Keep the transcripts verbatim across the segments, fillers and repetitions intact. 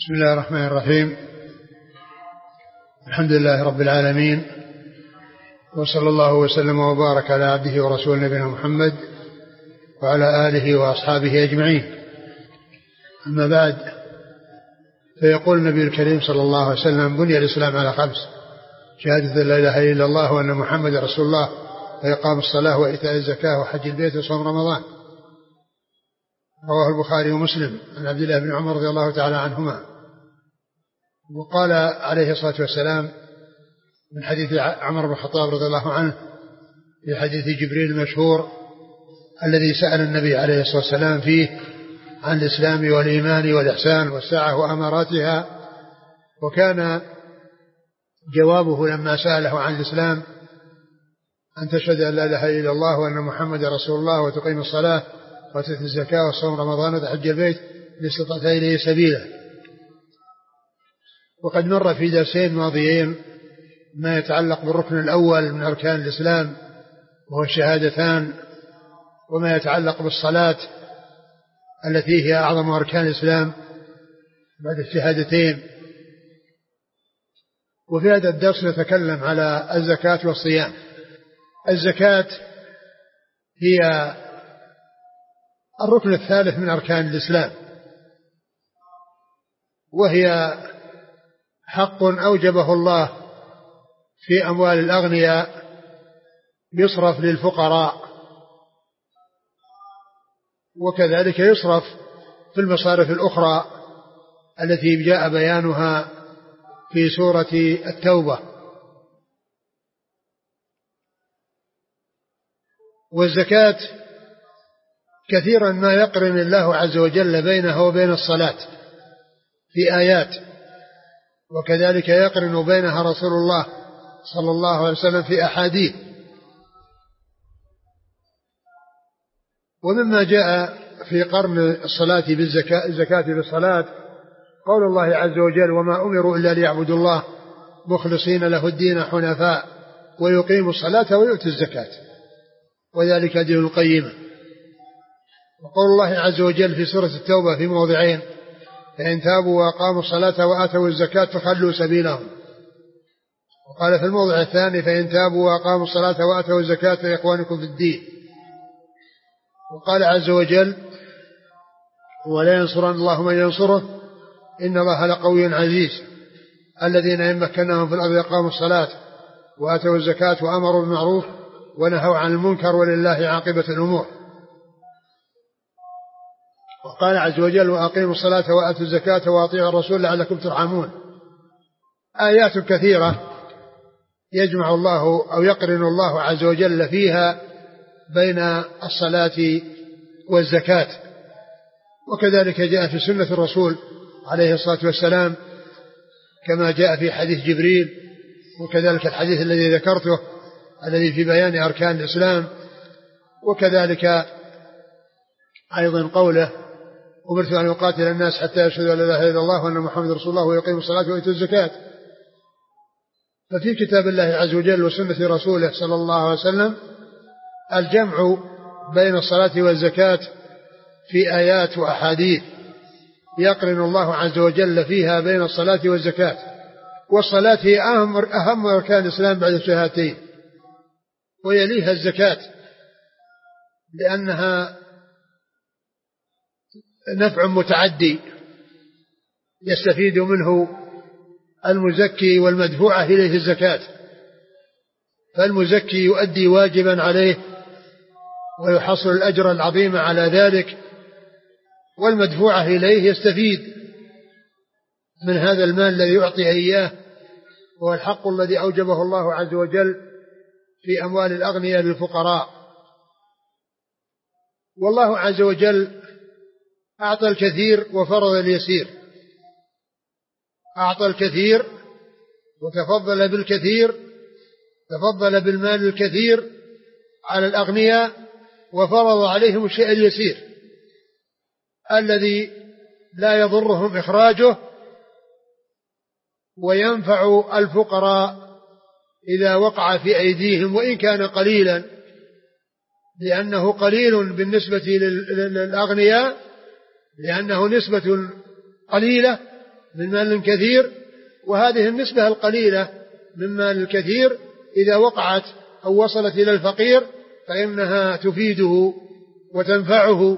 بسم الله الرحمن الرحيم. الحمد لله رب العالمين، وصلى الله وسلم وبارك على عبده ورسوله نبينا محمد وعلى آله وأصحابه أجمعين. أما بعد، فيقول النبي الكريم صلى الله عليه وسلم: بني الإسلام على خمس: شهادة لا إله إلا الله وأن محمد رسول الله، وإقام الصلاة وإيتاء الزكاة وحج البيت وصوم رمضان. رواه البخاري ومسلم عن عبد الله بن عمر رضي الله تعالى عنهما. وقال عليه الصلاة والسلام من حديث عمر بن الخطاب رضي الله عنه في حديث جبريل المشهور الذي سأل النبي عليه الصلاة والسلام فيه عن الإسلام والإيمان والإحسان والساعة وأماراتها، وكان جوابه لما سأله عن الإسلام: أن تشهد أن لا إله إلا الله وأن محمد رسول الله، وتقيم الصلاة وتؤتي الزكاة وصوم رمضان وتحج البيت إن استطعت إليه سبيلا. وقد مر في درسين ماضيين ما يتعلق بالركن الأول من أركان الإسلام وهو الشهادتان، وما يتعلق بالصلاة التي هي أعظم أركان الإسلام بعد الشهادتين. وفي هذا الدرس نتكلم على الزكاة والصيام. الزكاة هي الركن الثالث من أركان الإسلام، وهي حق أوجبه الله في أموال الأغنياء يصرف للفقراء، وكذلك يصرف في المصارف الأخرى التي جاء بيانها في سورة التوبة. والزكاة كثيرا ما يقرن الله عز وجل بينها وبين الصلاة في آيات، وكذلك يقرن بينها رسول الله صلى الله عليه وسلم في أحاديث. ومما جاء في قرن الصلاة بالزكاة الزكاة بالصلاة قول الله عز وجل: وما أمروا إلا ليعبدوا الله مخلصين له الدين حنفاء ويقيموا الصلاة ويؤتوا الزكاة وذلك دين القيمة. وقول الله عز وجل في سورة التوبة في موضعين: فإن تابوا وأقاموا الصلاة وآتوا الزكاة فخلوا سبيلهم. وقال في الموضع الثاني: فإن تابوا وأقاموا الصلاة وآتوا الزكاة فإخوانكم في الدين. وقال عز وجل: ولا ينصرن الله من ينصره إن الله لقوي عزيز الذين إن مكناهم في الأرض أقاموا الصلاة وآتوا الزكاة وأمروا بالمعروف ونهوا عن المنكر ولله عاقبة الأمور. وقال عز وجل: وأقيموا الصلاة وآتوا الزكاة وأطيعوا الرسول لعلكم ترحمون. آيات كثيرة يجمع الله أو يقرن الله عز وجل فيها بين الصلاة والزكاة. وكذلك جاء في سنة الرسول عليه الصلاة والسلام كما جاء في حديث جبريل، وكذلك الحديث الذي ذكرته الذي في بيان أركان الإسلام، وكذلك أيضا قوله: أمرت أن أقاتل الناس حتى يشهدوا أن لا إله إلا الله وأن محمد رسول الله ويقيموا الصلاة ويؤتوا الزكاة. ففي كتاب الله عز وجل وسنة رسوله صلى الله عليه وسلم الجمع بين الصلاة والزكاة في آيات وأحاديث يقرن الله عز وجل فيها بين الصلاة والزكاة. والصلاة هي أهم, أهم أركان الإسلام بعد الشهادتين، ويليها الزكاة لأنها نفع متعدي يستفيد منه المزكي والمدفوعة إليه الزكاة. فالمزكي يؤدي واجبا عليه ويحصل الأجر العظيم على ذلك، والمدفوعة إليه يستفيد من هذا المال الذي يعطي إياه، هو الحق الذي أوجبه الله عز وجل في أموال الأغنياء للفقراء. والله عز وجل أعطى الكثير وفرض اليسير، أعطى الكثير وتفضل بالكثير، تفضل بالمال الكثير على الأغنياء وفرض عليهم الشيء اليسير الذي لا يضرهم إخراجه وينفع الفقراء إذا وقع في أيديهم وإن كان قليلا، لأنه قليل بالنسبة للأغنياء، لأنه نسبة قليلة من مال كثير، وهذه النسبة القليلة من مال الكثير إذا وقعت أو وصلت إلى الفقير فإنها تفيده وتنفعه.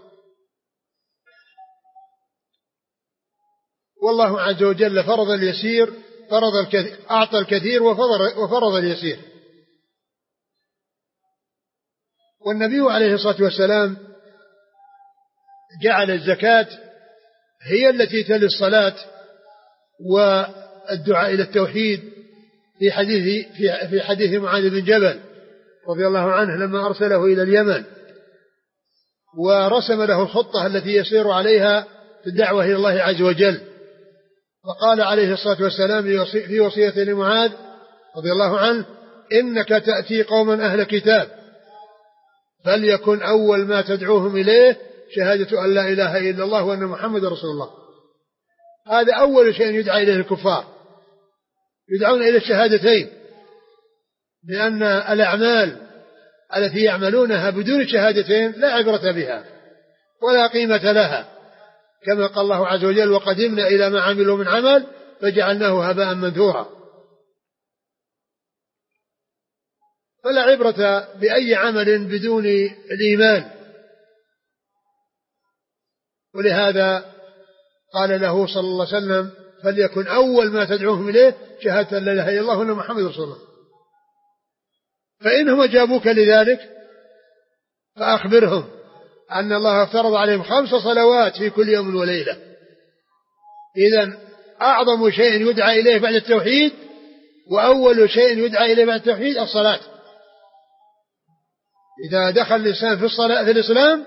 والله عز وجل فرض اليسير، فرض الكثير، أعطى الكثير وفرض اليسير. والنبي عليه الصلاة والسلام جعل الزكاة هي التي تلي الصلاة والدعاء إلى التوحيد في حديث في حديث معاذ بن جبل رضي الله عنه لما أرسله إلى اليمن ورسم له الخطة التي يسير عليها في الدعوة إلى الله عز وجل. وقال عليه الصلاة والسلام في وصية لمعاذ رضي الله عنه: إنك تأتي قوما أهل كتاب فليكن أول ما تدعوهم إليه شهادة أن لا إله إلا الله وأن محمد رسول الله. هذا أول شيء يدعى إليه الكفار، يدعون إلى الشهادتين، لأن الأعمال التي يعملونها بدون شهادتين لا عبرة بها ولا قيمة لها، كما قال الله عز وجل: وقدمنا إلى ما عملوا من عمل فجعلناه هباء منثورا. فلا عبرة بأي عمل بدون الإيمان. ولهذا قال له صلى الله عليه وسلم: فليكن أول ما تدعوهم إليه شهادة لا إله إلا الله وأن محمد رسول الله. فإنهم أجابوك لذلك فأخبرهم أن الله افترض عليهم خمس صلوات في كل يوم وليلة. إذن أعظم شيء يدعى إليه بعد التوحيد وأول شيء يدعى إليه بعد التوحيد الصلاة. إذا دخل الإنسان في الصلاة في الإسلام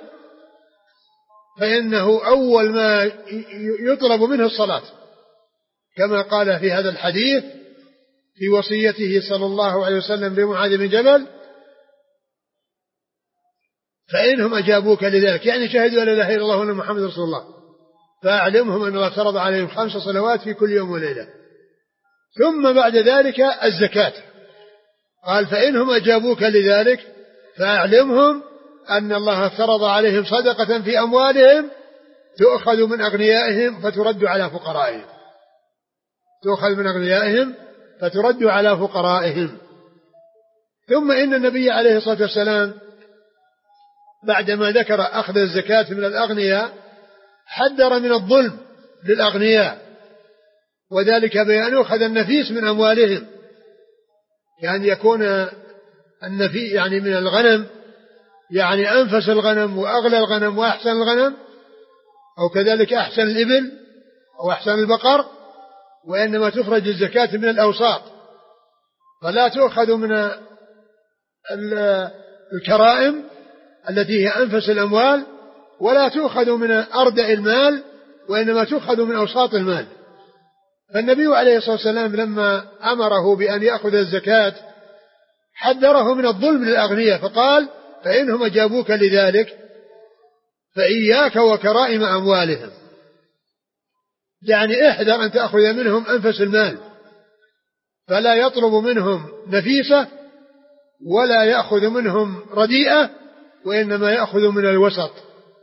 فإنه أول ما يطلب منه الصلاة، كما قال في هذا الحديث في وصيته صلى الله عليه وسلم لمعاذ بن جبل: فإنهم أجابوك لذلك، يعني شهدوا أن لا إله إلا الله وأن محمد رسول الله، فأعلمهم أن الله فرض عليهم خمس صلوات في كل يوم وليلة. ثم بعد ذلك الزكاة، قال: فإنهم أجابوك لذلك فأعلمهم أن الله فرض عليهم صدقة في أموالهم تؤخذ من أغنيائهم فترد على فقرائهم، تؤخذ من أغنيائهم فترد على فقرائهم. ثم إن النبي عليه الصلاة والسلام بعدما ذكر أخذ الزكاة من الأغنياء حذر من الظلم للأغنياء، وذلك بأن يؤخذ النفيس من أموالهم، يعني يكون النفي يعني من الغنم، يعني أنفس الغنم وأغلى الغنم وأحسن الغنم، أو كذلك أحسن الإبل أو أحسن البقر، وإنما تخرج الزكاة من الأوساط، فلا تؤخذ من الكرائم التي هي أنفس الأموال، ولا تؤخذ من أردأ المال، وإنما تؤخذ من أوساط المال. فالنبي عليه الصلاة والسلام لما أمره بأن يأخذ الزكاة حذره من الظلم للأغنياء، فقال: فإنهم أجابوك لذلك فإياك وكرائم أموالهم، يعني احذر أن تأخذ منهم أنفس المال، فلا يطلب منهم نفيسة ولا يأخذ منهم رديئة، وإنما يأخذ من الوسط.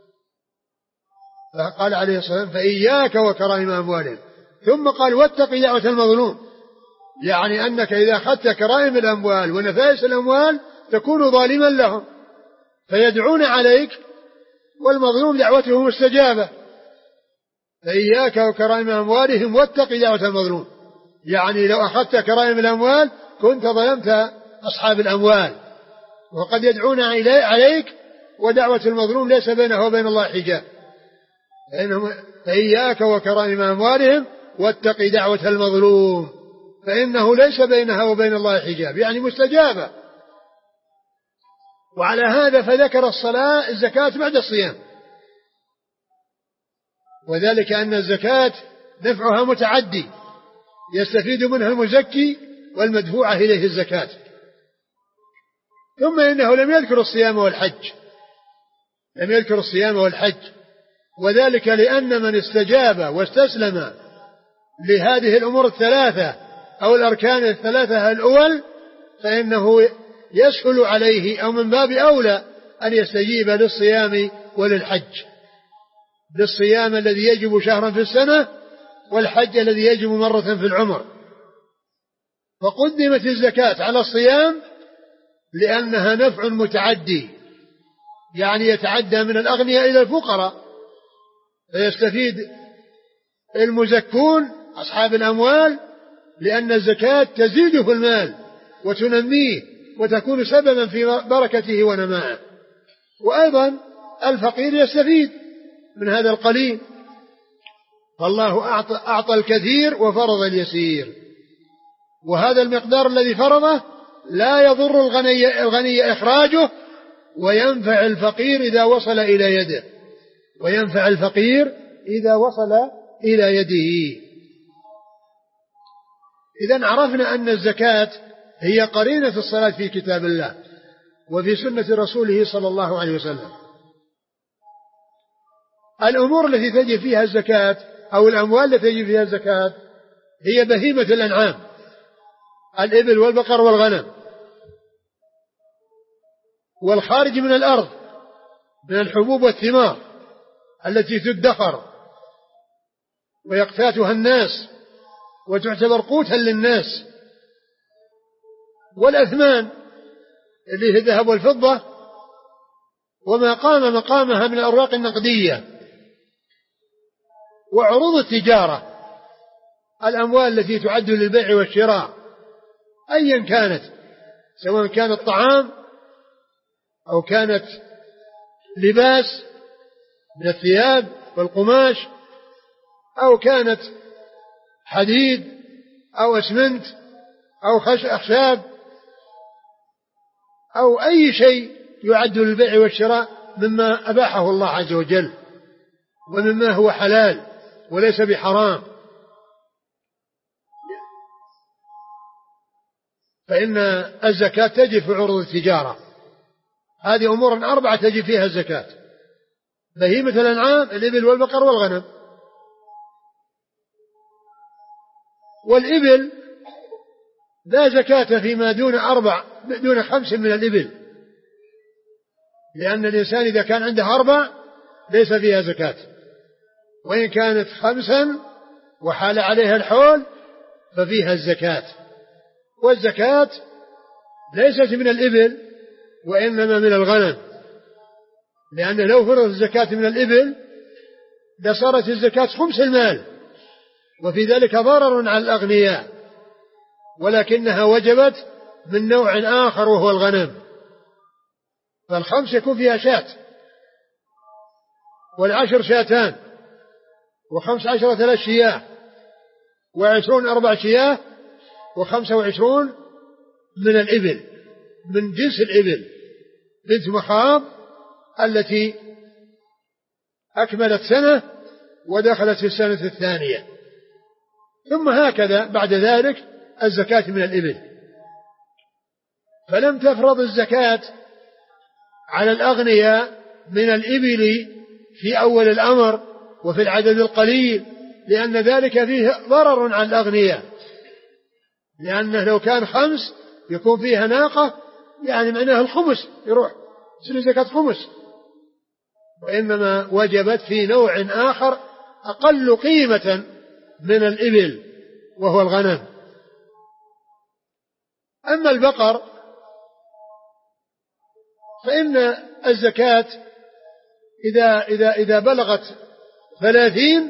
فقال عليه الصلاة والسلام: فإياك وكرائم أموالهم. ثم قال: واتق دعوة المظلوم، يعني أنك إذا أخذت كرائم الأموال ونفائس الأموال تكون ظالما لهم فيدعون عليك والمظلوم دعوته مستجابة. فإياك وكرائم أموالهم واتق دعوة المظلوم، يعني لو أخذت كرائم الأموال كنت ظلمت أصحاب الأموال، وقد يدعون عليك ودعوة المظلوم ليس بينه وبين الله حجاب. فإياك وكرائم أموالهم واتق دعوة المظلوم فإنه ليس بينها وبين الله حجاب، يعني مستجابة. وعلى هذا فذكر الصلاة الزكاة بعد الصيام، وذلك أن الزكاة نفعها متعدي، يستفيد منها المزكي والمدفوعة إليه الزكاة. ثم إنه لم يذكر الصيام والحج، لم يذكر الصيام والحج، وذلك لأن من استجاب واستسلم لهذه الأمور الثلاثة أو الأركان الثلاثة الأول فإنه يسهل عليه أو من باب أولى أن يستجيب للصيام وللحج. للصيام الذي يجب شهرا في السنة والحج الذي يجب مرة في العمر. فقدمت الزكاة على الصيام لأنها نفع متعدي، يعني يتعدى من الأغنياء إلى الفقراء، فيستفيد المزكون أصحاب الأموال، لأن الزكاة تزيد في المال وتنميه وتكون سببا في بركته ونمائه. وأيضا الفقير يستفيد من هذا القليل، فالله أعطى, أعطى الكثير وفرض اليسير، وهذا المقدار الذي فرضه لا يضر الغني, الغني إخراجه، وينفع الفقير إذا وصل إلى يده، وينفع الفقير إذا وصل إلى يده. إذن عرفنا أن الزكاة هي قرينة الصلاة في كتاب الله وفي سنة رسوله صلى الله عليه وسلم. الأمور التي تجب فيها الزكاة أو الأموال التي تجب فيها الزكاة هي بهيمة الأنعام، الإبل والبقر والغنم، والخارج من الأرض من الحبوب والثمار التي تدخر ويقتاتها الناس وتعتبر قوتا للناس، والأثمان اللي هي الذهب والفضة وما قام مقامها من الأوراق النقدية، وعروض التجارة، الأموال التي تعد للبيع والشراء أيا كانت، سواء كانت طعام أو كانت لباس من الثياب والقماش، أو كانت حديد أو أسمنت أو أخشاب أو أي شيء يعد للبيع والشراء مما أباحه الله عز وجل ومما هو حلال وليس بحرام، فإن الزكاة تجب في عروض التجارة. هذه أمور أربعة تجب فيها الزكاة: بهيمة الأنعام، الإبل والبقر والغنم. والإبل لا زكاة فيما دون أربع دون خمس من الإبل، لأن الإنسان إذا كان عنده أربع ليس فيها زكاة، وإن كانت خمسا وحال عليها الحول ففيها الزكاة. والزكاة ليست من الإبل وإنما من الغنم، لأن لو فرض الزكاة من الإبل لصارت الزكاة خمس المال، وفي ذلك ضرر على الأغنياء، ولكنها وجبت من نوع آخر وهو الغنم، فالخمس يكون فيها شاة، والعشر شاتان، وخمس عشرة ثلاث شياه، وعشرون أربع شياه، وخمسة وعشرون من الإبل من جنس الإبل بنت مخاض التي أكملت سنة ودخلت في السنة الثانية، ثم هكذا بعد ذلك الزكاة من الإبل. فلم تفرض الزكاة على الأغنياء من الإبل في أول الأمر وفي العدد القليل، لأن ذلك فيه ضرر على الأغنياء، لأنه لو كان خمس يكون فيها ناقة، يعني معناه الخمس يروح تصير زكاة خمس، وإنما وجبت في نوع آخر أقل قيمة من الإبل وهو الغنم. أما البقر فإن الزكاة إذا, إذا, إذا بلغت ثلاثين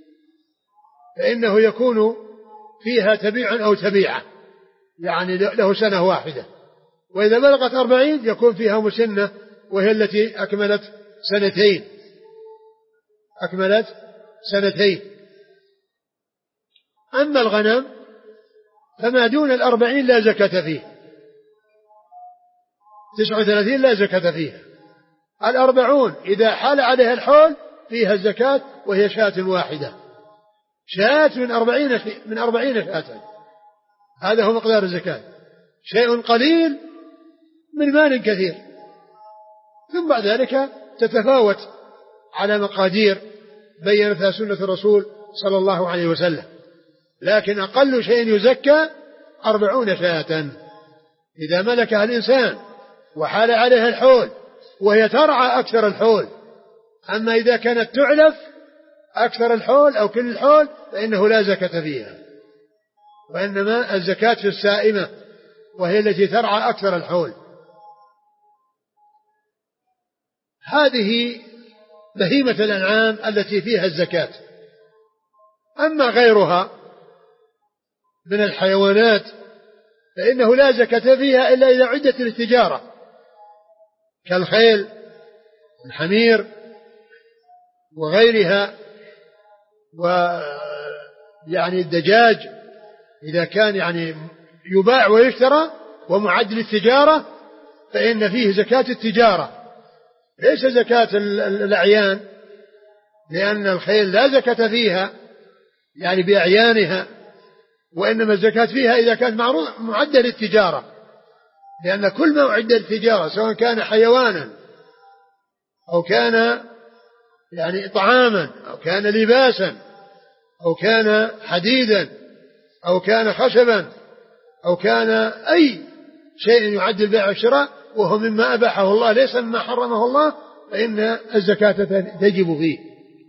فإنه يكون فيها تبيع أو تبيعة، يعني له سنة واحدة، وإذا بلغت أربعين يكون فيها مسنة وهي التي أكملت سنتين أكملت سنتين. أما الغنم فما دون الأربعين لا زكاة فيه، تسعة وثلاثين لا زكاة فيها، الأربعون إذا حال عليها الحول فيها الزكاة وهي شاة واحدة، شاة من أربعين من أربعين شاة، هذا هو مقدار الزكاة، شيء قليل من مال كثير. ثم بعد ذلك تتفاوت على مقادير بينتها سنة الرسول صلى الله عليه وسلم، لكن أقل شيء يزكى أربعون شاة إذا ملكها الإنسان وحال عليها الحول وهي ترعى أكثر الحول. أما إذا كانت تعلف أكثر الحول أو كل الحول فإنه لا زكاة فيها، وإنما الزكاة في السائمة وهي التي ترعى أكثر الحول. هذه بهيمة الأنعام التي فيها الزكاة. أما غيرها من الحيوانات فإنه لا زكاة فيها إلا إذا عدت للتجارة، كالخيل والحمير وغيرها، ويعني الدجاج إذا كان يعني يباع ويشترى ومعد للتجارة فإن فيه زكاة التجارة ليس زكاة الأعيان، لأن الخيل لا زكاة فيها يعني بأعيانها، وإنما الزكاة فيها إذا كانت معدة للتجارة، لأن كل ما أعد للتجارة سواء كان حيوانا أو كان يعني طعاما أو كان لباسا أو كان حديدا أو كان خشبا أو كان أي شيء يعد البيع والشراء وهو مما أباحه الله ليس مما حرمه الله فإن الزكاة تجب فيه.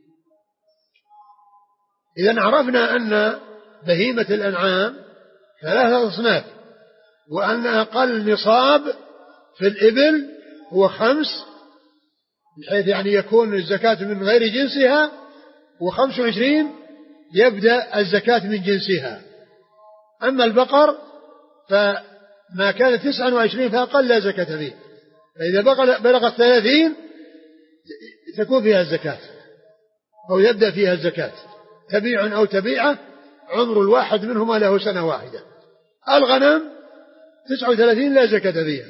إذن عرفنا أن بهيمة الأنعام ثلاثة أصناف، وأن أقل نصاب في الإبل هو خمس، بحيث يعني يكون الزكاة من غير جنسها، وخمس وعشرين يبدأ الزكاة من جنسها. أما البقر فما كان تسعة وعشرين فأقل لا زكاة فيه، فإذا بلغت ثلاثين تكون فيها الزكاة أو يبدأ فيها الزكاة، تبيع أو تبيعة عمر الواحد منهما له سنة واحدة. الغنم تسعة وثلاثين لا زكاة فيها،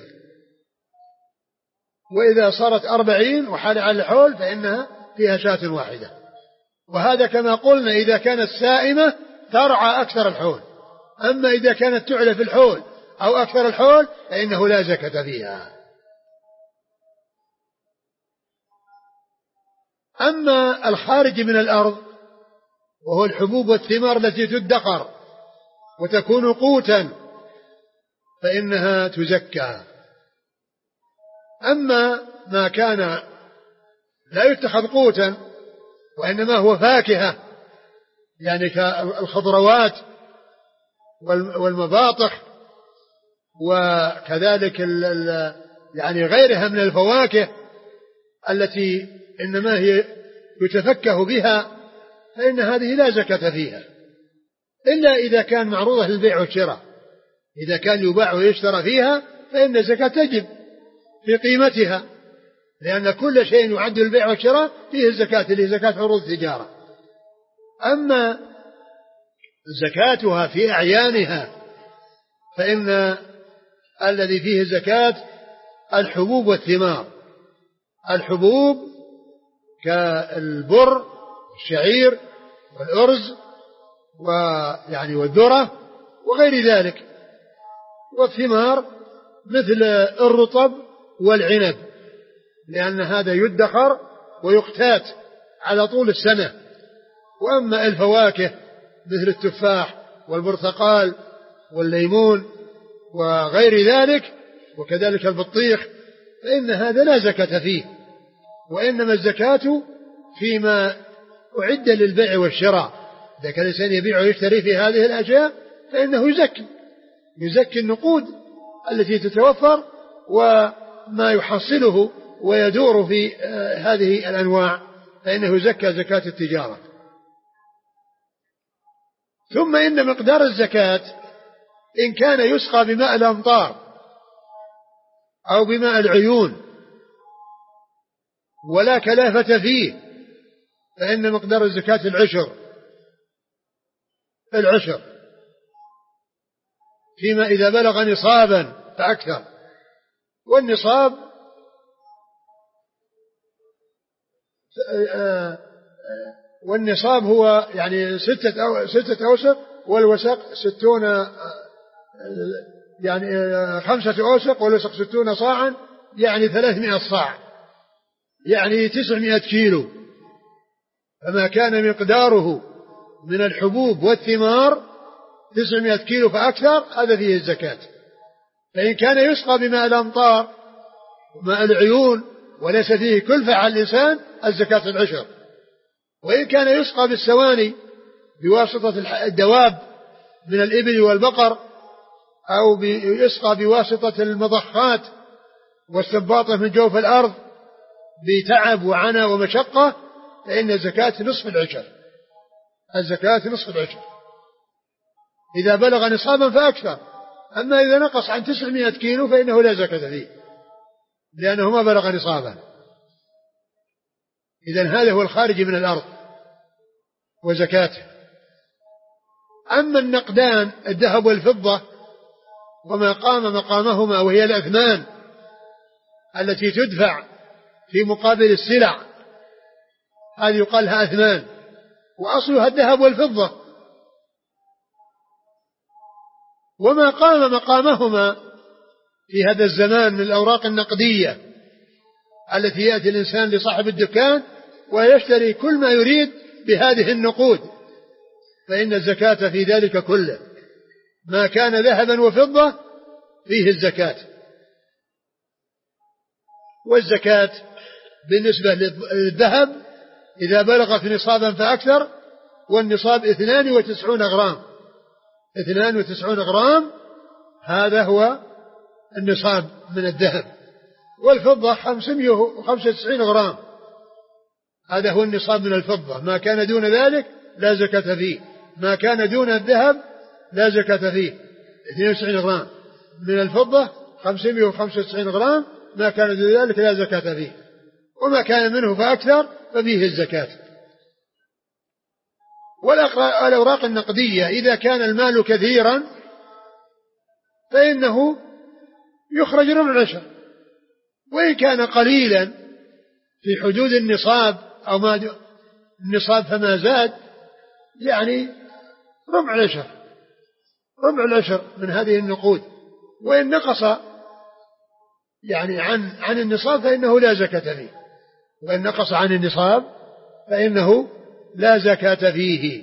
وإذا صارت أربعين وحال على الحول فإنها فيها شاة واحدة. وهذا كما قلنا إذا كانت سائمة ترعى أكثر الحول، أما إذا كانت تعلف الحول أو أكثر الحول فإنه لا زكاة فيها. أما الخارج من الأرض وهو الحبوب والثمار التي تدخر وتكون قوتا فإنها تزكى. أما ما كان لا يتخذ قوتا وإنما هو فاكهة يعني كالخضروات والمباطح وكذلك يعني غيرها من الفواكه التي إنما هي يتفكه بها فإن هذه لا زكاة فيها إلا إذا كان معروضة للبيع والشراء. إذا كان يباع ويشترى فيها فإن الزكاة تجب في قيمتها، لأن كل شيء يعد للبيع والشراء فيه الزكاة اللي هي زكاة عروض التجارة. أما زكاتها في أعيانها فإن الذي فيه الزكاة الحبوب والثمار. الحبوب كالبر الشعير والأرز ويعني والذرة وغير ذلك، والثمار مثل الرطب والعنب لأن هذا يدخر ويقتات على طول السنة. وأما الفواكه مثل التفاح والبرتقال والليمون وغير ذلك وكذلك البطيخ فإن هذا لا زكاة فيه، وإنما الزكاة فيما أعد للبيع والشراء. إذا كان الإنسان يبيع ويشتري في هذه الأشياء فإنه يزكي يزكي النقود التي تتوفر وما يحصله ويدور في هذه الأنواع فإنه يزكى زكاة التجارة. ثم إن مقدار الزكاة إن كان يسقى بماء الأمطار أو بماء العيون ولا كلافة فيه فإن مقدار الزكاة العشر العشر فيما إذا بلغ نصابا فأكثر. والنصاب والنصاب هو يعني ستة أو ستة أوسق، والوسق ستون يعني خمسة أوسق، والوسق ستون صاعا يعني ثلاثمائة صاع يعني تسعمائة كيلو. فما كان مقداره من الحبوب والثمار تسعمائة كيلو فأكثر هذا فيه الزكاة. فإن كان يسقى بماء الأمطار وماء العيون وليس فيه كلفة على الإنسان الزكاة العشر. وإن كان يسقى بالسواني بواسطة الدواب من الإبل والبقر أو يسقى بواسطة المضخات والسباطة من جوف الأرض بتعب وعنى ومشقة، فإن الزكاة نصف العشر. الزكاة نصف العشر إذا بلغ نصابا فأكثر. أما إذا نقص عن تسعمائة كيلو فإنه لا زكاة فيه لأنه ما بلغ نصابا. إذن هذا هو الخارج من الأرض وزكاته. أما النقدان الذهب والفضة وما قام مقامهما وهي الأثمان التي تدفع في مقابل السلع، هذه يقال لها أثمان وأصلها الذهب والفضة. وما قام مقامهما في هذا الزمان من الأوراق النقدية التي يأتي الإنسان لصاحب الدكان ويشتري كل ما يريد بهذه النقود، فإن الزكاة في ذلك كله. ما كان ذهبا وفضة فيه الزكاة. والزكاة بالنسبة للذهب إذا بلغت نصابا فأكثر، والنصاب اثنان وتسعون غرام، اثنان وتسعون غرام هذا هو النصاب من الذهب. والفضة خمسمائة وخمسة وتسعين غرام هذا هو النصاب من الفضة. ما كان دون ذلك لا زكاة فيه. ما كان دون الذهب لا زكاة فيه. اثنين وتسعين غرام من الفضة، خمسمائة وخمسة وتسعين غرام ما كان دون ذلك لا زكاة فيه. وما كان منه فأكثر ففيه الزكاة. والأوراق النقدية إذا كان المال كثيرا فإنه يخرج ربع العشر، وإن كان قليلا في حدود النصاب أو ما النصاب فما زاد يعني ربع العشر، ربع العشر من هذه النقود. وإن نقص يعني عن عن النصاب فإنه لا زكاة فيه. وإن نقص عن النصاب فإنه لا زكاة فيه.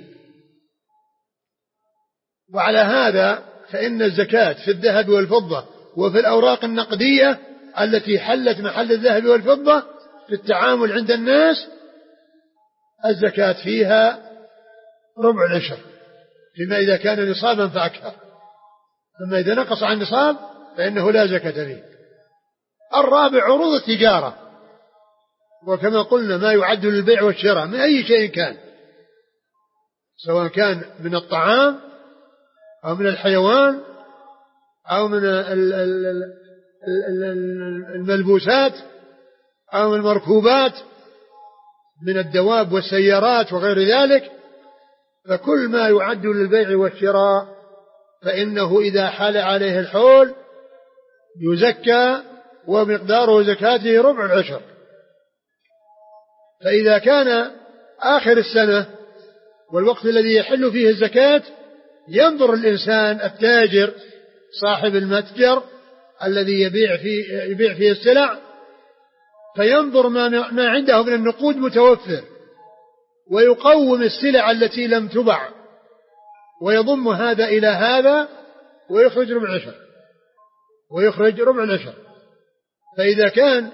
وعلى هذا فإن الزكاة في الذهب والفضة وفي الأوراق النقدية التي حلت محل الذهب والفضة في التعامل عند الناس الزكاة فيها ربع العشر فيما إذا كان نصابا فأكثر. أما إذا نقص عن نصاب فإنه لا زكاة فيه. الرابع عروض التجارة، وكما قلنا ما يعد للبيع والشراء من أي شيء كان، سواء كان من الطعام أو من الحيوان أو من الملبوسات أو من المركوبات من الدواب والسيارات وغير ذلك. فكل ما يعد للبيع والشراء فإنه إذا حال عليه الحول يزكى، ومقداره زكاته ربع العشر. فإذا كان آخر السنة والوقت الذي يحل فيه الزكاة ينظر الإنسان التاجر صاحب المتجر الذي يبيع فيه, يبيع فيه السلع، فينظر ما, ما عنده من النقود متوفر، ويقوم السلع التي لم تبع ويضم هذا إلى هذا ويخرج ربع العشر ويخرج ربع العشر. فإذا كان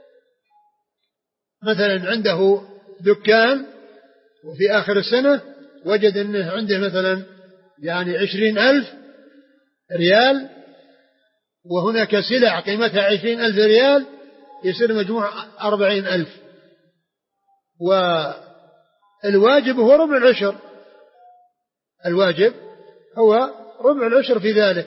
مثلا عنده دكان وفي آخر السنة وجد أنه عنده مثلا يعني عشرين ألف ريال، وهناك سلع قيمتها عشرين ألف ريال، يصير مجموع أربعين ألف، والواجب هو ربع العشر. الواجب هو ربع العشر في ذلك.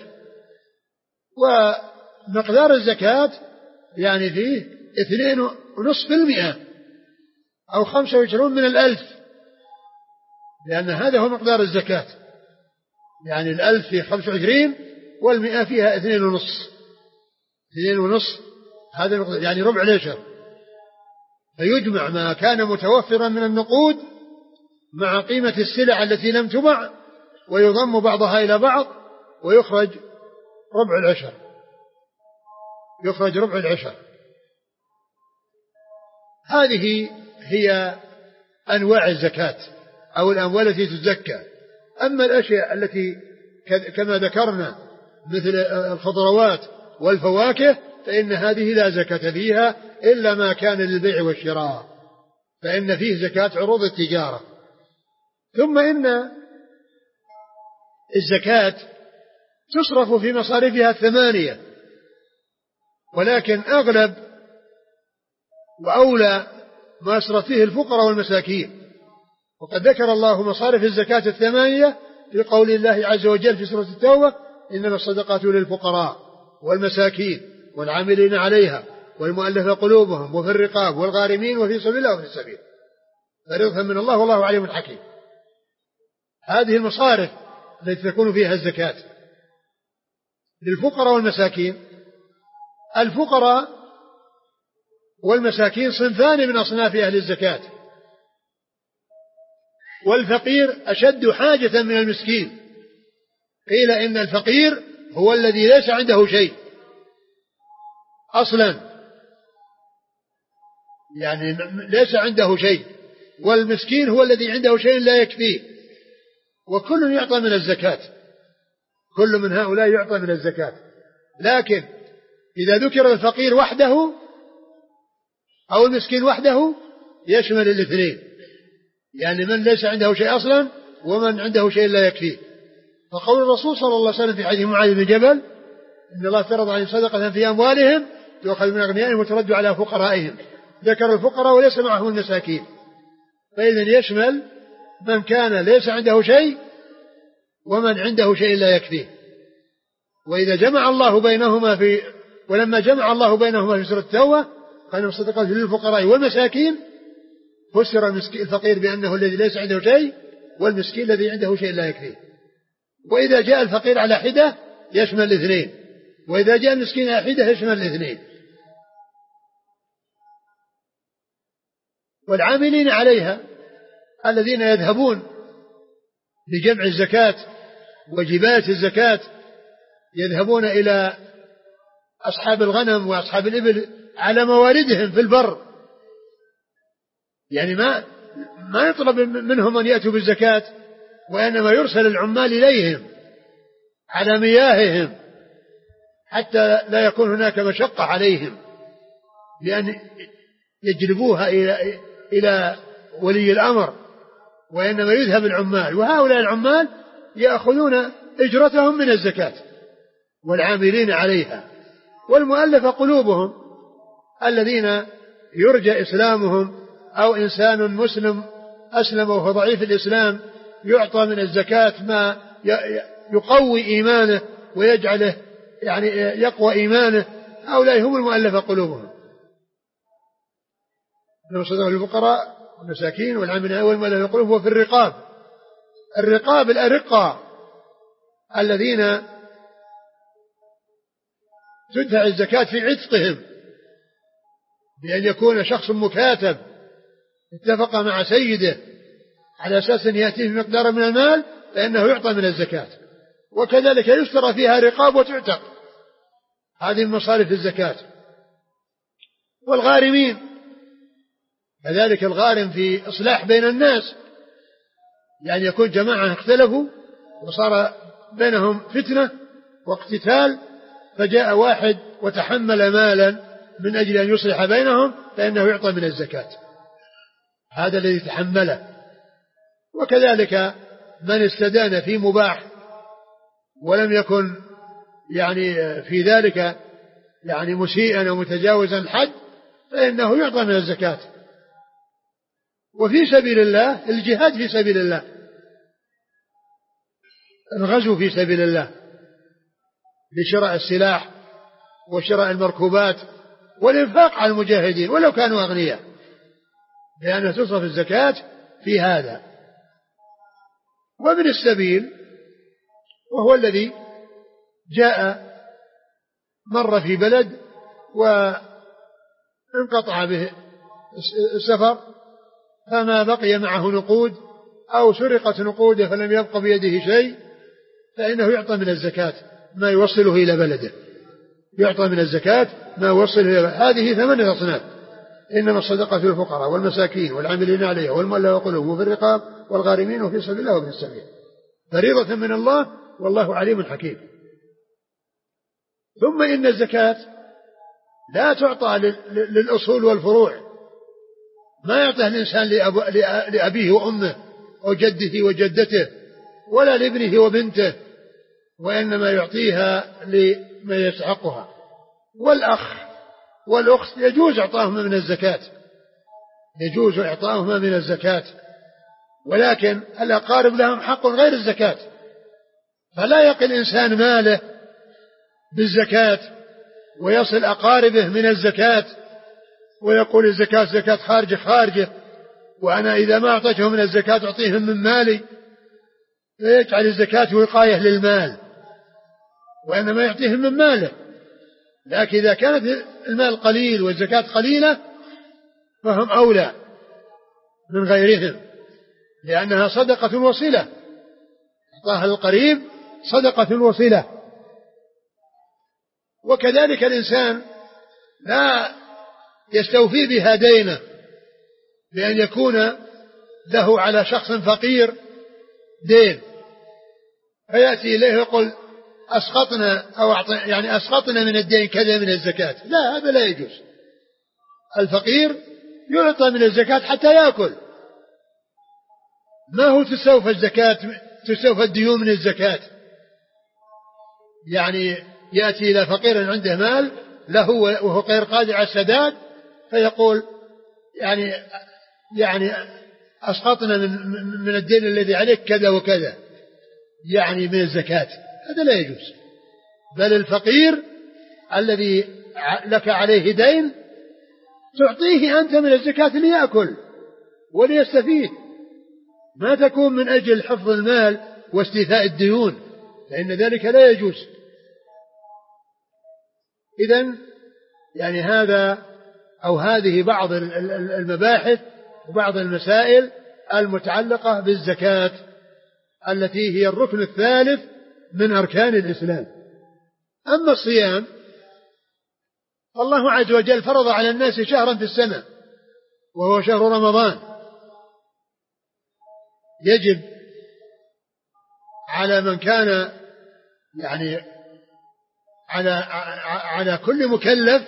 ومقدار الزكاة يعني فيه اثنين ونصف المئة أو خمسة وعشرون من الألف، لأن هذا هو مقدار الزكاة. يعني الألف فيه خمسة وعشرين والمئة فيها اثنين ونصف، اثنين ونصف هذا المقدار يعني ربع العشر. فيجمع ما كان متوفرا من النقود مع قيمة السلع التي لم تبع ويضم بعضها إلى بعض ويخرج ربع العشر، يخرج ربع العشر. هذه هي أنواع الزكاة أو الأموال التي تزكى. أما الأشياء التي كما ذكرنا مثل الخضروات والفواكه فإن هذه لا زكاة فيها إلا ما كان للبيع والشراء، فإن فيه زكاة عروض التجارة. ثم إن الزكاة تصرف في مصارفها الثمانية، ولكن أغلب وأولى ما يصرف فيه الفقراء والمساكين. وقد ذكر الله مصارف الزكاة الثمانية في قول الله عز وجل في سورة التوبة: إنما الصدقات للفقراء والمساكين والعاملين عليها والمؤلفة قلوبهم وفي الرقاب والغارمين وفي سبيل الله وفي السبيل فريضة من الله والله عليم حكيم. هذه المصارف التي تكون فيها الزكاة للفقراء والمساكين. الفقراء والمساكين صنفان من أصناف أهل الزكاة، والفقير أشد حاجة من المسكين. قيل إن الفقير هو الذي ليس عنده شيء أصلا، يعني ليس عنده شيء، والمسكين هو الذي عنده شيء لا يكفيه، وكل يعطى من الزكاة، كل من هؤلاء يعطى من الزكاة. لكن إذا ذكر الفقير وحده أو المسكين وحده يشمل الاثنين، يعني من ليس عنده شيء أصلا ومن عنده شيء لا يكفيه. فقول الرسول صلى الله عليه وسلم في حديث معاذ بن جبل: إن الله فرض عليهم صدقة في أموالهم تؤخذ من أغنيائهم وترد على فقرائهم. ذكر الفقراء وليس معهم المساكين، فإذن يشمل من كان ليس عنده شيء ومن عنده شيء لا يكفيه. وإذا جمع الله بينهما في ولما جمع الله بينهما في سورة التوبة قال: الصدقات للفقراء والمساكين، فسر الفقير بأنه الذي ليس عنده شيء، والمسكين الذي عنده شيء لا يكفيه. وإذا جاء الفقير على حدة يشمل الاثنين، وإذا جاء المسكين على حدة يشمل الاثنين. والعاملين عليها الذين يذهبون لجمع الزكاة وجباية الزكاة، يذهبون إلى أصحاب الغنم وأصحاب الإبل على مواردهم في البر، يعني ما ما يطلب منهم أن يأتوا بالزكاة، وإنما يرسل العمال إليهم على مياههم حتى لا يكون هناك مشقة عليهم بأن يجلبوها إلى إلى ولي الأمر، وإنما يذهب العمال، وهؤلاء العمال يأخذون أجرتهم من الزكاة والعاملين عليها. والمؤلفة قلوبهم الذين يرجى إسلامهم، أو إنسان مسلم أسلم وهو ضعيف الإسلام يعطى من الزكاة ما يقوي إيمانه ويجعله يعني يقوى إيمانه، هؤلاء هم المؤلفة قلوبهم. نصدق للفقراء والمساكين والعاملين والمؤلفة قلوبهم وفي الرقاب. الرقاب الأرقة الذين تدفع الزكاة في عتقهم، بأن يكون شخص مكاتب اتفق مع سيده على أساس أن يأتيه بمقدار من المال فإنه يعطى من الزكاة. وكذلك يشترى فيها رقاب وتعتق، هذه من مصارف الزكاة. والغارمين كذلك، الغارم في إصلاح بين الناس، يعني يكون جماعة اختلفوا وصار بينهم فتنة واقتتال، فجاء واحد وتحمل مالا من أجل أن يصلح بينهم فإنه يعطى من الزكاة، هذا الذي تحمله. وكذلك من استدان في مباح ولم يكن يعني في ذلك يعني مسيئا أو متجاوزا الحد فإنه يعطى من الزكاة. وفي سبيل الله الجهاد في سبيل الله، الغزو في سبيل الله لشراء السلاح وشراء المركوبات والإنفاق على المجاهدين ولو كانوا أغنياء، لأنه تصرف الزكاة في هذا. وابن السبيل وهو الذي جاء مر في بلد وانقطع به السفر فما بقي معه نقود أو سرقت نقوده فلم يبق بيده شيء، فإنه يعطى من الزكاة ما يوصله إلى بلده، يعطى من الزكاة ما يوصله إلى بلده. هذه ثمانية أصناف: إنما الصدقة في الفقراء والمساكين والعاملين عليها والمؤلفة قلوبهم وفي الرقاب والغارمين وفي سبيل الله وفي السبيل فريضة من الله والله عليم حكيم. ثم إن الزكاة لا تعطى للأصول والفروع، ما يعطيه الإنسان لأبيه وأمه وجده وجدته ولا لابنه وبنته، وإنما يعطيها لمن يستحقها. والأخ والأخت يجوز إعطاهما من الزكاة، يجوز إعطاهما من الزكاة، ولكن الأقارب لهم حق غير الزكاة، فلا يقل الإنسان ماله بالزكاة ويصل أقاربه من الزكاة ويقول الزكاة زكاة خارجة خارجة، وأنا إذا ما أعطيته من الزكاة أعطيهم من مالي، فيجعل الزكاة وقاية للمال، وإنما يعطيهم من ماله. لكن إذا كانت المال قليل والزكاة قليلة فهم أولى من غيرهم، لأنها صدقة وصلة، إعطاها القريب صدقة وصلة. وكذلك الإنسان لا يستوفي بها دينه، بأن يكون له على شخص فقير دين فيأتي إليه يقول أسقطنا أو يعني أسقطنا من الدين كذا من الزكاة، لا، هذا لا يجوز. الفقير يعطى من الزكاة حتى يأكل، ما هو تستوفى الزكاة تستوفى الديون من الزكاة. يعني يأتي إلى فقير عنده مال له وهو غير قادر على السداد فيقول يعني يعني أسقطنا من من الدين الذي عليك كذا وكذا، يعني من الزكاة، هذا لا يجوز. بل الفقير الذي لك عليه دين تعطيه أنت من الزكاة ليأكل وليستفيد، ما تكون من أجل حفظ المال واستيفاء الديون، فإن ذلك لا يجوز. إذن يعني هذا أو هذه بعض المباحث وبعض المسائل المتعلقة بالزكاة التي هي الركن الثالث من أركان الإسلام. أما الصيام الله عز وجل فرض على الناس شهرا في السنة وهو شهر رمضان، يجب على من كان يعني على على كل مكلف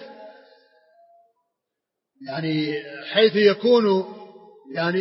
يعني حيث يكون يعني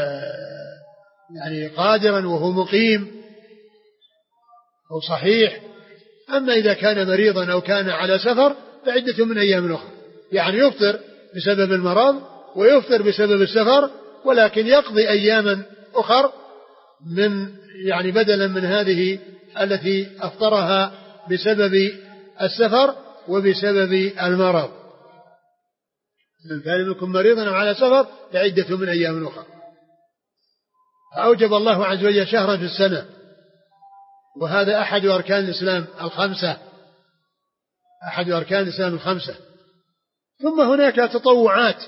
يعني قادرا وهو مقيم أو صحيح. أما إذا كان مريضا أو كان على سفر فعدة من أيام أخرى، يعني يفطر بسبب المرض ويفطر بسبب السفر، ولكن يقضي أياما أخر من يعني بدلا من هذه التي أفطرها بسبب السفر وبسبب المرض. من كان منكم مريضا أو على سفر فعدة من أيام أخرى. فأوجب الله عز وجل شهرا في السنة، وهذا أحد أركان الإسلام الخمسة، أحد أركان الإسلام الخمسة. ثم هناك تطوعات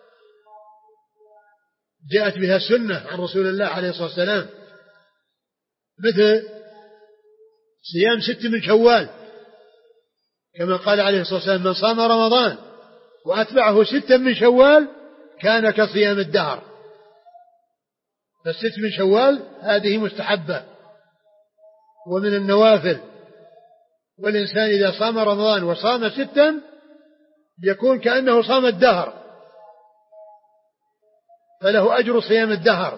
جاءت بها السنة عن رسول الله عليه الصلاة والسلام، مثل صيام ست من شوال، كما قال عليه الصلاة والسلام من صام رمضان وأتبعه ستا من شوال كان كصيام الدهر. فالست من شوال هذه مستحبة ومن النوافل، والإنسان إذا صام رمضان وصام ستا يكون كأنه صام الدهر، فله أجر صيام الدهر.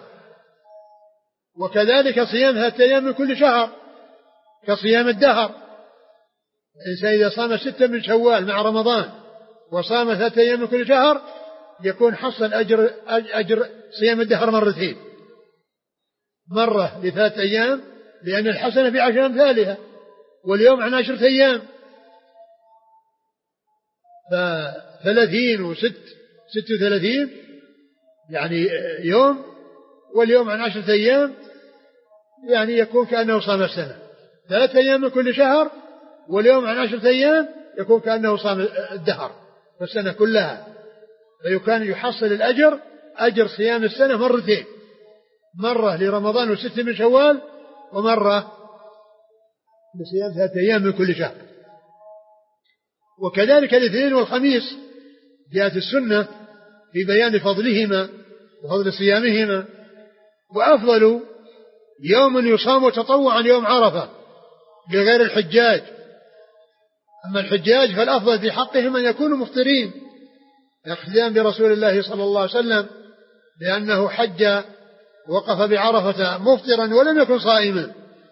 وكذلك صيام ثلاثة أيام من كل شهر كصيام الدهر. الإنسان إذا صام ستا من شوال مع رمضان وصام ثلاثة أيام من كل شهر يكون حصل أجر, أجر صيام الدهر مرتين، مرة لثلاثة أيام لأن الحسنة بعشر أمثالها، واليوم عن عشرة أيام، فثلاثين وست ست وثلاثين يعني يوم، واليوم عن عشرة أيام يعني يكون كأنه صام السنة. ثلاثة أيام من كل شهر واليوم عن عشرة أيام يكون كأنه صام الدهر فالسنة كلها، فيكون يحصل الأجر أجر صيام السنة مرتين، مرة لرمضان وست من شوال ومرة لصيام ثلاثة أيام من كل شهر. وكذلك الاثنين والخميس جاءت السنة في بيان فضلهما وفضل صيامهما. وأفضل يوم يصام تطوعا يوم عرفة لغير الحجاج، أما الحجاج فالأفضل في حقهم أن يكونوا مفطرين اقتداء برسول الله صلى الله عليه وسلم لأنه حج وقف بعرفة مفطرا ولم يكن صائما،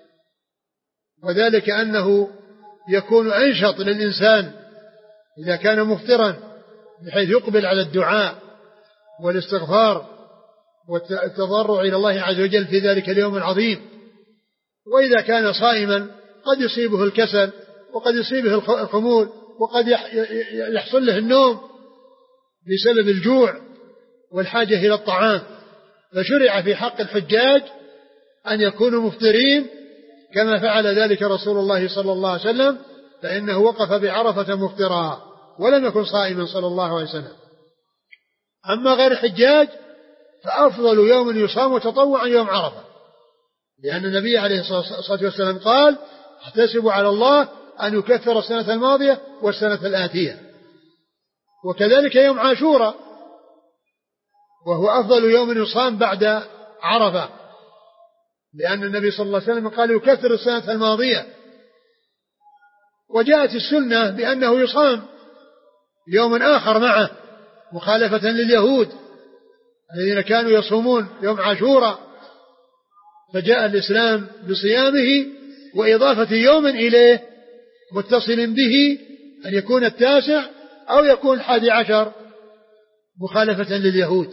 وذلك أنه يكون أنشط للإنسان إذا كان مفطرا بحيث يقبل على الدعاء والاستغفار والتضرع إلى الله عز وجل في ذلك اليوم العظيم. وإذا كان صائما قد يصيبه الكسل وقد يصيبه الخمول وقد يحصل له النوم بسبب الجوع والحاجة إلى الطعام، فشرع في حق الحجاج أن يكونوا مفطرين كما فعل ذلك رسول الله صلى الله عليه وسلم، فإنه وقف بعرفة مفطرا ولم يكن صائما صلى الله عليه وسلم. أما غير الحجاج فأفضل يوم يصام تطوعا يوم عرفة، لأن النبي عليه الصلاة والسلام قال: احتسبوا على الله أن يكفر السنة الماضية والسنة الآتية. وكذلك يوم عاشوراء وهو أفضل يوم يصام بعد عرفة، لأن النبي صلى الله عليه وسلم قال: يكفر السنة الماضية. وجاءت السنة بأنه يصام يوم آخر معه مخالفة لليهود الذين كانوا يصومون يوم عاشوراء، فجاء الإسلام بصيامه وإضافة يوم إليه متصل به أن يكون التاسع أو يكون الحادي عشر مخالفة لليهود.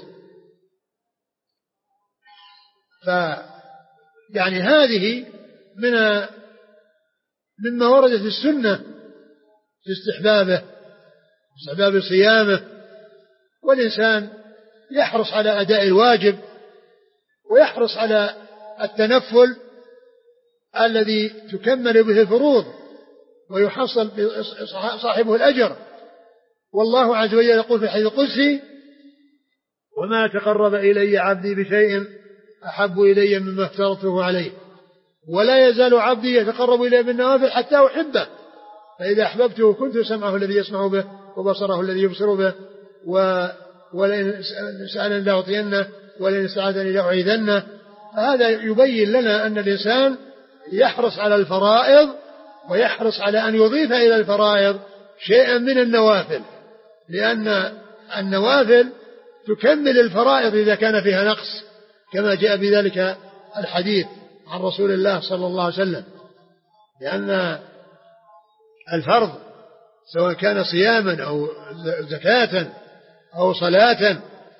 ف يعني هذه من مما وردت السنة في استحبابه استحباب صيامه، والإنسان يحرص على أداء الواجب ويحرص على التنفل الذي تكمل به الفروض ويحصل صاحبه الأجر. والله عز وجل يقول في الحديث القدسي: وما تقرب إلي عبدي بشيء أحب إلي مما افترضته عليه ولا يزال عبدي يتقرب إلي بالنوافل حتى أحبه فإذا أحببته كنت سمعه الذي يسمع به وبصره الذي يبصر به ولئن سألني لأعطينه ولئن استعاذني لأعيذنه. فهذا يبين لنا أن الإنسان يحرص على الفرائض ويحرص على أن يضيف إلى الفرائض شيئا من النوافل، لأن النوافل تكمل الفرائض إذا كان فيها نقص، كما جاء بذلك الحديث عن رسول الله صلى الله عليه وسلم. لأن الفرض سواء كان صياما أو زكاة أو صلاة،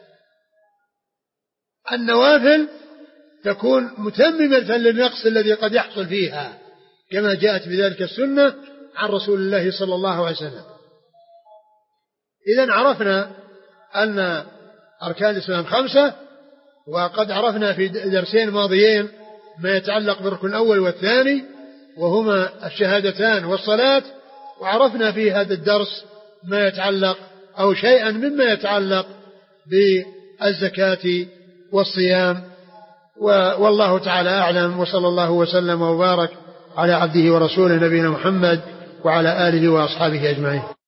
النوافل تكون متممة للنقص الذي قد يحصل فيها، كما جاءت بذلك السنة عن رسول الله صلى الله عليه وسلم. إذن عرفنا أن أركان الإسلام خمسة، وقد عرفنا في درسين ماضيين ما يتعلق بالركن الأول والثاني وهما الشهادتان والصلاة، وعرفنا في هذا الدرس ما يتعلق أو شيئا مما يتعلق بالزكاة والصيام. والله تعالى أعلم، وصلى الله وسلم وبارك على عبده ورسوله نبينا محمد وعلى آله وأصحابه أجمعين.